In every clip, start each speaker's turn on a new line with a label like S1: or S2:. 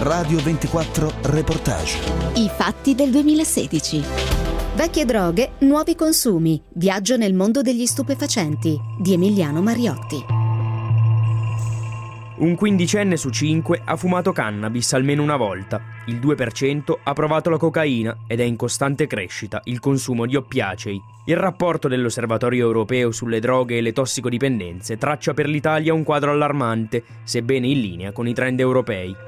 S1: Radio 24 Reportage.
S2: I fatti del 2016. Vecchie droghe, nuovi consumi. Viaggio nel mondo degli stupefacenti di Emiliano Mariotti.
S3: Un quindicenne su 5 ha fumato cannabis almeno una volta, il 2% ha provato la cocaina ed è in costante crescita il consumo di oppiacei. Il rapporto dell'Osservatorio europeo sulle droghe e le tossicodipendenze traccia per l'Italia un quadro allarmante, sebbene in linea con i trend europei.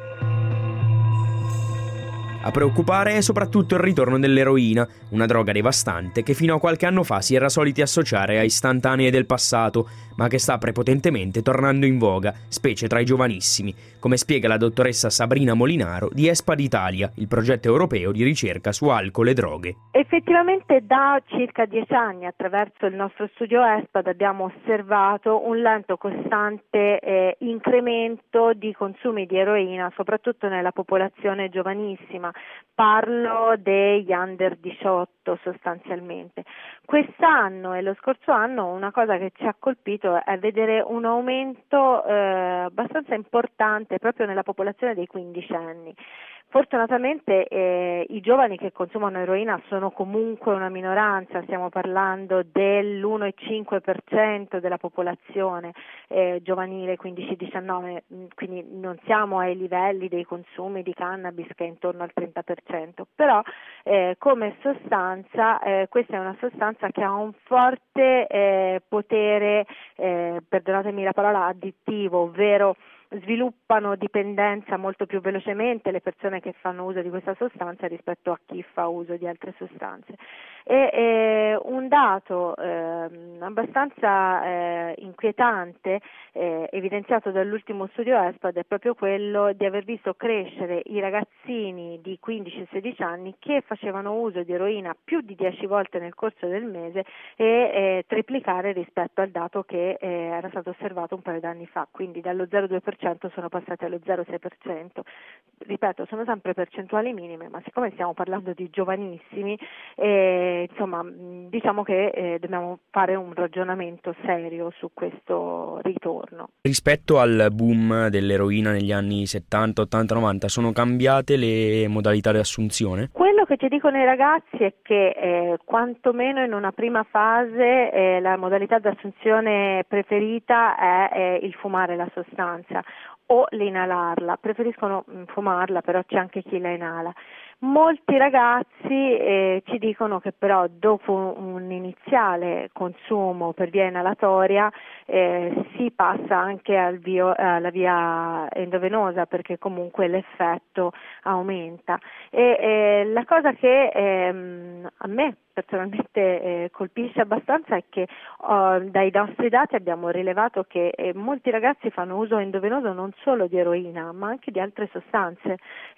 S3: A preoccupare è soprattutto il ritorno dell'eroina, una droga devastante che fino a qualche anno fa si era soliti associare a istantanee del passato, ma che sta prepotentemente tornando in voga, specie tra i giovanissimi, come spiega la dottoressa Sabrina Molinaro di ESPAD Italia, il progetto europeo di ricerca su alcol e droghe.
S4: Effettivamente da circa 10 anni, attraverso il nostro studio ESPAD, abbiamo osservato un lento costante incremento di consumi di eroina, soprattutto nella popolazione giovanissima. Parlo degli under 18 sostanzialmente. Quest'anno e lo scorso anno una cosa che ci ha colpito è vedere un aumento abbastanza importante proprio nella popolazione dei quindicenni. Fortunatamente i giovani che consumano eroina sono comunque una minoranza, stiamo parlando dell'1,5% della popolazione giovanile 15-19, quindi non siamo ai livelli dei consumi di cannabis che è intorno al 30%, però come sostanza questa è una sostanza che ha un forte potere, perdonatemi la parola, addittivo, ovvero sviluppano dipendenza molto più velocemente le persone che fanno uso di questa sostanza rispetto a chi fa uso di altre sostanze. E un dato abbastanza inquietante evidenziato dall'ultimo studio ESPAD è proprio quello di aver visto crescere i ragazzini di 15-16 anni che facevano uso di eroina più di 10 volte nel corso del mese e triplicare rispetto al dato che era stato osservato un paio d'anni fa, quindi dallo 0,2% sono passati allo 0,6%. Ripeto, sono sempre percentuali minime, ma siccome stiamo parlando di giovanissimi, insomma, diciamo che dobbiamo fare un ragionamento serio su questo ritorno.
S3: Rispetto al boom dell'eroina negli anni 70, 80, 90, sono cambiate le modalità di assunzione?
S4: Quello che ci dicono i ragazzi è che quantomeno in una prima fase la modalità di assunzione preferita è il fumare la sostanza o l'inalarla. Preferiscono fumarla, però c'è anche chi la inala. Molti ragazzi ci dicono che però dopo un iniziale consumo per via inalatoria si passa anche alla via endovenosa, perché comunque l'effetto aumenta. E la cosa che a me personalmente colpisce abbastanza è che dai nostri dati abbiamo rilevato che molti ragazzi fanno uso endovenoso non solo di eroina ma anche di altre sostanze,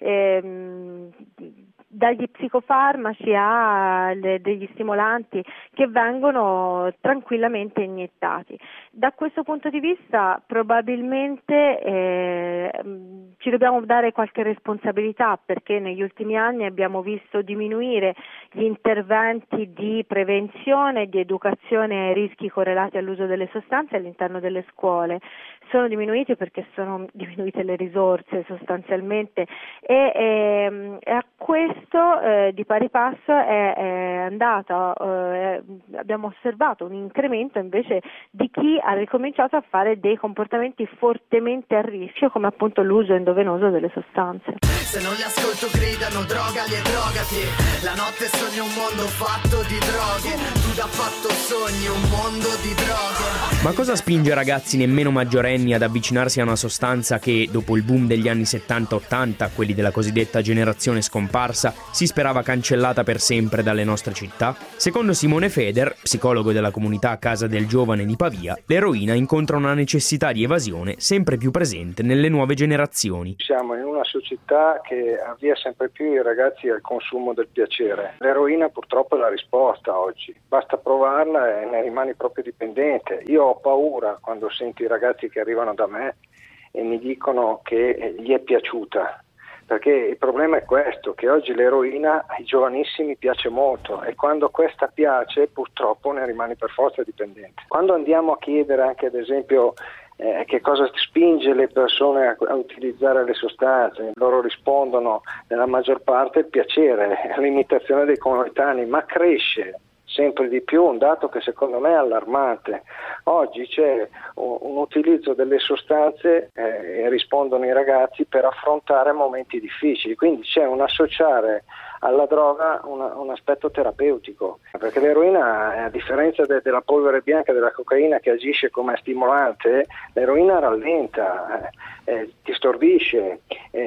S4: dagli psicofarmaci degli stimolanti che vengono tranquillamente iniettati. Da questo punto di vista probabilmente ci dobbiamo dare qualche responsabilità, perché negli ultimi anni abbiamo visto diminuire gli interventi di prevenzione e di educazione ai rischi correlati all'uso delle sostanze all'interno delle scuole. Sono diminuiti perché sono diminuite le risorse sostanzialmente e a questo di pari passo è andato, abbiamo osservato un incremento invece di chi ha ricominciato a fare dei comportamenti fortemente a rischio, come appunto l'uso endovenoso delle sostanze.
S5: Se non li ascolto gridano drogali e drogati, la notte sogni un mondo fatto di droghe, tu da fatto sogni un mondo di droghe.
S3: Ma cosa spinge ragazzi nemmeno maggiorenni ad avvicinarsi a una sostanza che, dopo il boom degli anni 70-80, quelli della cosiddetta generazione scomparsa, si sperava cancellata per sempre dalle nostre città? Secondo Simone Feder, psicologo della comunità Casa del Giovane di Pavia, l'eroina incontra una necessità di evasione sempre più presente nelle nuove generazioni.
S6: Siamo in una società che avvia sempre più i ragazzi al consumo del piacere. L'eroina purtroppo è la risposta oggi, basta provarla e ne rimani proprio dipendente. Io ho paura quando sento i ragazzi che arrivano da me e mi dicono che gli è piaciuta, perché il problema è questo, che oggi l'eroina ai giovanissimi piace molto e quando questa piace purtroppo ne rimani per forza dipendente. Quando andiamo a chiedere anche ad esempio che cosa spinge le persone a utilizzare le sostanze. Loro rispondono nella maggior parte il piacere, l'imitazione dei coetanei, ma cresce sempre di più, un dato che secondo me è allarmante. Oggi c'è un utilizzo delle sostanze e rispondono i ragazzi per affrontare momenti difficili, quindi c'è un associare alla droga un aspetto terapeutico, perché l'eroina, a differenza della polvere bianca, della cocaina che agisce come stimolante, l'eroina rallenta, ti stordisce,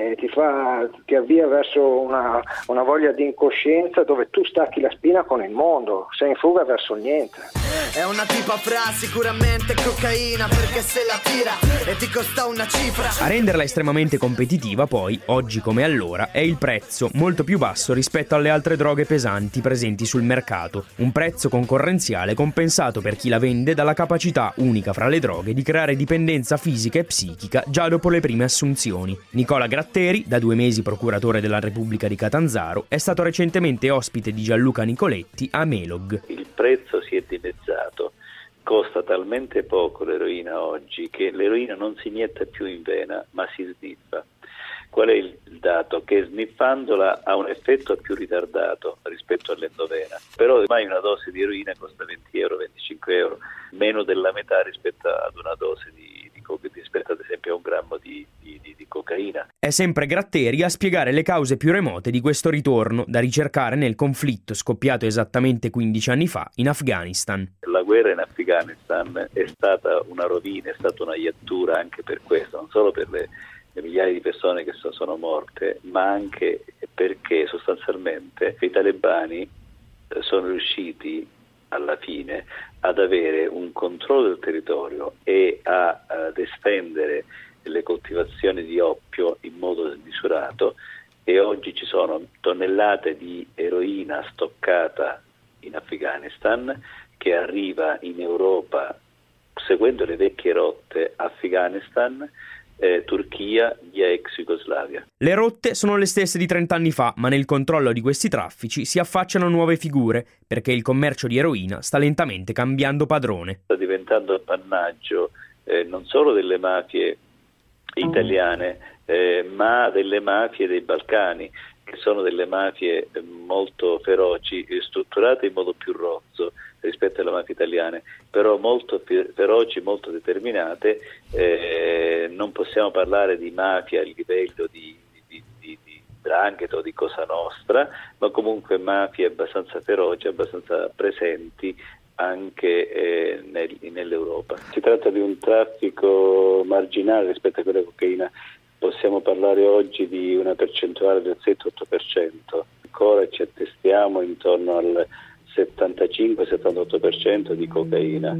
S6: ti avvia verso una voglia di incoscienza dove tu stacchi la spina con il mondo, sei in fuga verso il niente.
S5: È una tipa fra, sicuramente cocaina, perché se la tira e ti costa una cifra.
S3: A renderla estremamente competitiva, poi, oggi come allora, è il prezzo, molto più basso rispetto alle altre droghe pesanti presenti sul mercato. Un prezzo concorrenziale compensato per chi la vende dalla capacità, unica fra le droghe, di creare dipendenza fisica e psichica già dopo le prime assunzioni. Nicola Gratteri, da 2 mesi procuratore della Repubblica di Catanzaro, è stato recentemente ospite di Gianluca Nicoletti a Melog.
S7: Il prezzo si è dimezzato. Costa talmente poco l'eroina oggi che l'eroina non si inietta più in vena, ma si sniffa. Qual è il dato? Che sniffandola ha un effetto più ritardato rispetto all'endovena. Però ormai una dose di eroina costa 20 euro, 25 euro, meno della metà rispetto ad una dose rispetto ad esempio a un grammo di cocaina.
S3: È sempre Gratteri a spiegare le cause più remote di questo ritorno, da ricercare nel conflitto scoppiato esattamente 15 anni fa in Afghanistan.
S7: La guerra in Afghanistan è stata una rovina, è stata una iattura anche per questo, non solo per le migliaia di persone che sono morte, ma anche perché sostanzialmente i talebani sono riusciti alla fine ad avere un controllo del territorio e ad estendere le coltivazioni di oppio in modo smisurato, e oggi ci sono tonnellate di eroina stoccata in Afghanistan che arriva in Europa seguendo le vecchie rotte Afghanistan, Turchia, via ex Jugoslavia.
S3: Le rotte sono le stesse di 30 anni fa, ma nel controllo di questi traffici si affacciano nuove figure, perché il commercio di eroina sta lentamente cambiando padrone.
S7: Sta diventando appannaggio non solo delle mafie italiane, ma delle mafie dei Balcani, che sono delle mafie molto feroci, strutturate in modo più rozzo rispetto alle mafie italiane, però molto feroci, molto determinate. Non possiamo parlare di mafia a livello di 'ndrangheta o di Cosa Nostra, ma comunque mafie abbastanza feroci, abbastanza presenti anche nell'Europa. Si tratta di un traffico marginale rispetto a quella cocaina. Possiamo parlare oggi di una percentuale del 7-8%, ancora ci attestiamo intorno al 75-78% di cocaina.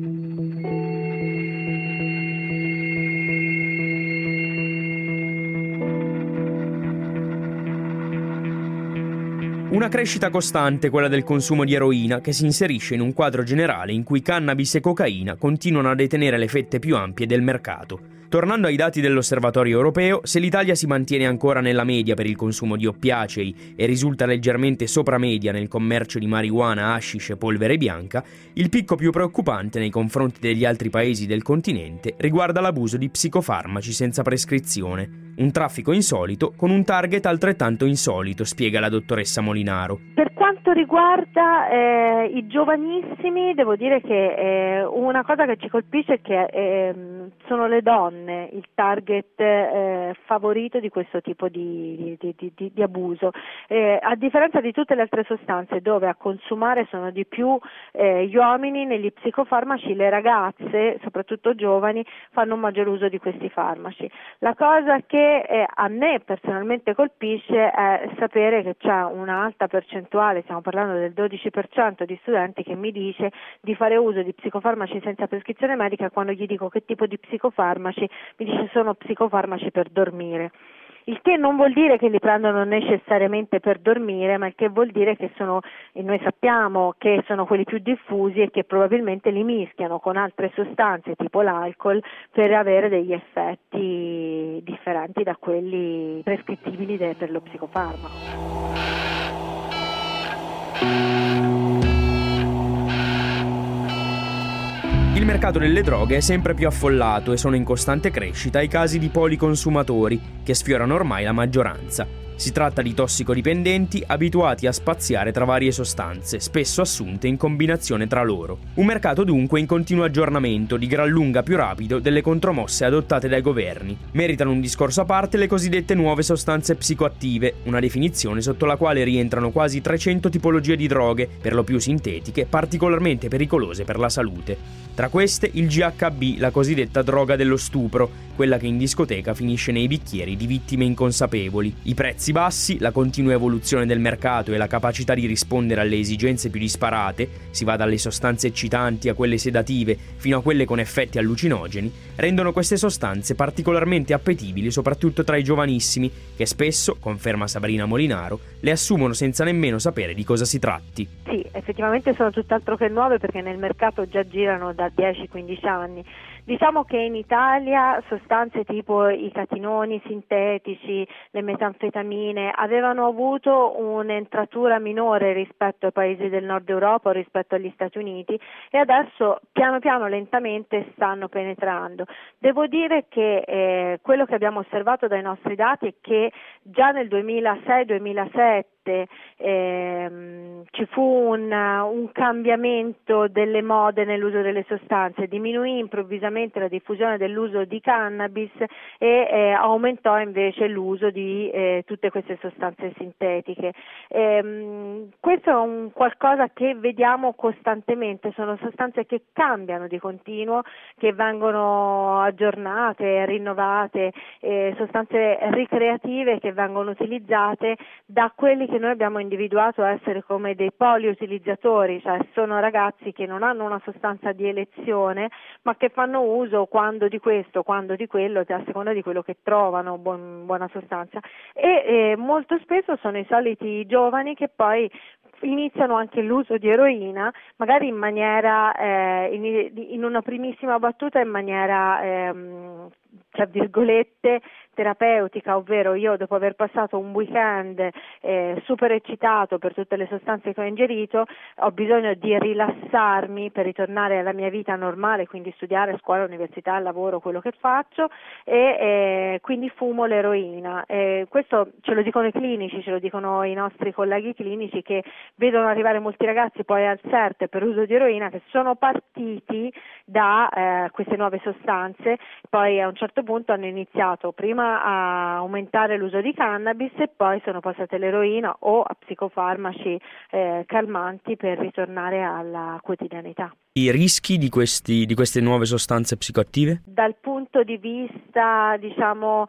S3: Una crescita costante, quella del consumo di eroina, che si inserisce in un quadro generale in cui cannabis e cocaina continuano a detenere le fette più ampie del mercato. Tornando ai dati dell'Osservatorio europeo, se l'Italia si mantiene ancora nella media per il consumo di oppiacei e risulta leggermente sopra media nel commercio di marijuana, hashish e polvere bianca, il picco più preoccupante nei confronti degli altri paesi del continente riguarda l'abuso di psicofarmaci senza prescrizione. Un traffico insolito con un target altrettanto insolito, spiega la dottoressa Molinaro.
S4: Per quanto riguarda i giovanissimi, devo dire che una cosa che ci colpisce è che sono le donne il target favorito di questo tipo di abuso, a differenza di tutte le altre sostanze dove a consumare sono di più gli uomini. Negli psicofarmaci le ragazze, soprattutto giovani, fanno un maggior uso di questi farmaci. La cosa che a me personalmente colpisce è sapere che c'è un'alta percentuale, stiamo parlando del 12% di studenti, che mi dice di fare uso di psicofarmaci senza prescrizione medica. Quando gli dico che tipo di psicofarmaci, mi dice sono psicofarmaci per dormire. Il che non vuol dire che li prendono necessariamente per dormire, ma il che vuol dire che sono, e noi sappiamo che sono quelli più diffusi e che probabilmente li mischiano con altre sostanze tipo l'alcol per avere degli effetti differenti da quelli prescrittibili per lo psicofarmaco.
S3: Il mercato delle droghe è sempre più affollato e sono in costante crescita i casi di policonsumatori, che sfiorano ormai la maggioranza. Si tratta di tossicodipendenti abituati a spaziare tra varie sostanze, spesso assunte in combinazione tra loro. Un mercato dunque in continuo aggiornamento, di gran lunga più rapido delle contromosse adottate dai governi. Meritano un discorso a parte le cosiddette nuove sostanze psicoattive, una definizione sotto la quale rientrano quasi 300 tipologie di droghe, per lo più sintetiche, particolarmente pericolose per la salute. Tra queste il GHB, la cosiddetta droga dello stupro, quella che in discoteca finisce nei bicchieri di vittime inconsapevoli. I prezzi bassi, la continua evoluzione del mercato e la capacità di rispondere alle esigenze più disparate, si va dalle sostanze eccitanti a quelle sedative fino a quelle con effetti allucinogeni, rendono queste sostanze particolarmente appetibili soprattutto tra i giovanissimi, che spesso, conferma Sabrina Molinaro, le assumono senza nemmeno sapere di cosa si tratti.
S4: Sì, effettivamente sono tutt'altro che nuove, perché nel mercato già girano da 10-15 anni. Diciamo che in Italia sostanze tipo i catinoni sintetici, le metanfetamine avevano avuto un'entratura minore rispetto ai paesi del nord Europa o rispetto agli Stati Uniti, e adesso piano piano lentamente stanno penetrando. Devo dire che quello che abbiamo osservato dai nostri dati è che già nel 2006-2007 ci fu un cambiamento delle mode nell'uso delle sostanze, diminuì improvvisamente la diffusione dell'uso di cannabis e aumentò invece l'uso di tutte queste sostanze sintetiche. Questo è un qualcosa che vediamo costantemente, sono sostanze che cambiano di continuo, che vengono aggiornate, rinnovate, sostanze ricreative che vengono utilizzate da quelli che noi abbiamo individuato essere come dei poliutilizzatori, cioè sono ragazzi che non hanno una sostanza di elezione, ma che fanno uso quando di questo, quando di quello, a seconda di quello che trovano buona sostanza, e molto spesso sono i soliti giovani che poi iniziano anche l'uso di eroina, magari in maniera, in una primissima battuta, in maniera tra virgolette terapeutica, ovvero io dopo aver passato un weekend super eccitato per tutte le sostanze che ho ingerito, ho bisogno di rilassarmi per ritornare alla mia vita normale, quindi studiare, scuola, università, lavoro, quello che faccio, e quindi fumo l'eroina. Questo ce lo dicono i clinici, ce lo dicono i nostri colleghi clinici, che vedono arrivare molti ragazzi poi al CERT per uso di eroina che sono partiti da queste nuove sostanze, poi a un certo punto hanno iniziato prima a aumentare l'uso di cannabis e poi sono passate all'eroina o a psicofarmaci calmanti per ritornare alla quotidianità.
S3: I rischi di queste nuove sostanze psicoattive?
S4: Dal punto di vista, diciamo,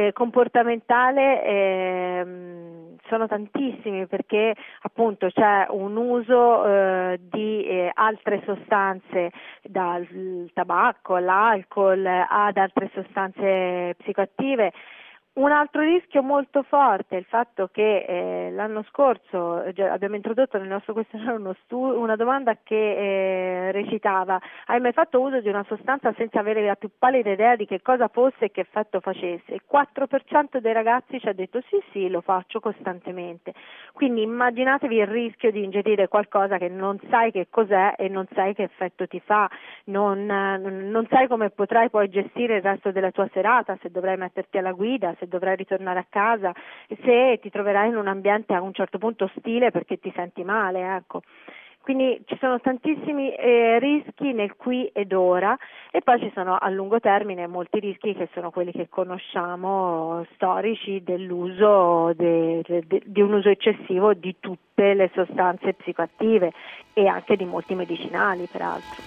S4: comportamentale sono tantissimi, perché appunto c'è un uso di altre sostanze, dal tabacco all'alcol ad altre sostanze psicoattive. Un altro rischio molto forte è il fatto che l'anno scorso abbiamo introdotto nel nostro questionario una domanda che recitava: hai mai fatto uso di una sostanza senza avere la più pallida idea di che cosa fosse e che effetto facesse? Il 4% dei ragazzi ci ha detto sì, lo faccio costantemente. Quindi immaginatevi il rischio di ingerire qualcosa che non sai che cos'è e non sai che effetto ti fa, non sai come potrai poi gestire il resto della tua serata, se dovrai metterti alla guida, se dovrai ritornare a casa, se ti troverai in un ambiente a un certo punto ostile perché ti senti male, ecco. Quindi ci sono tantissimi rischi nel qui ed ora, e poi ci sono a lungo termine molti rischi che sono quelli che conosciamo, storici, dell'uso di un uso eccessivo di tutte le sostanze psicoattive e anche di molti medicinali, peraltro.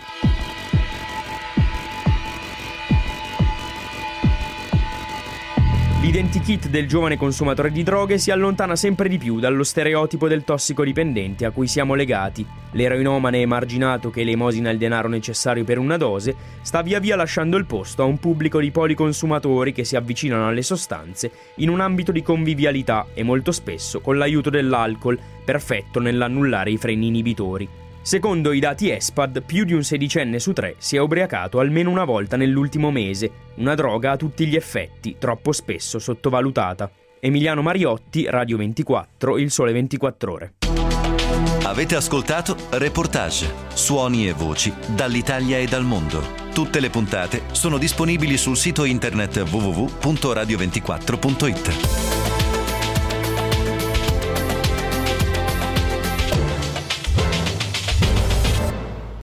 S3: L'identikit del giovane consumatore di droghe si allontana sempre di più dallo stereotipo del tossicodipendente a cui siamo legati. L'eroinomane emarginato che elemosina il denaro necessario per una dose sta via via lasciando il posto a un pubblico di policonsumatori che si avvicinano alle sostanze in un ambito di convivialità e molto spesso con l'aiuto dell'alcol, perfetto nell'annullare i freni inibitori. Secondo i dati ESPAD, più di un 16enne su 3 si è ubriacato almeno una volta nell'ultimo mese, una droga a tutti gli effetti, troppo spesso sottovalutata. Emiliano Mariotti, Radio 24, Il Sole 24 Ore.
S8: Avete ascoltato Reportage, suoni e voci dall'Italia e dal mondo. Tutte le puntate sono disponibili sul sito internet www.radio24.it.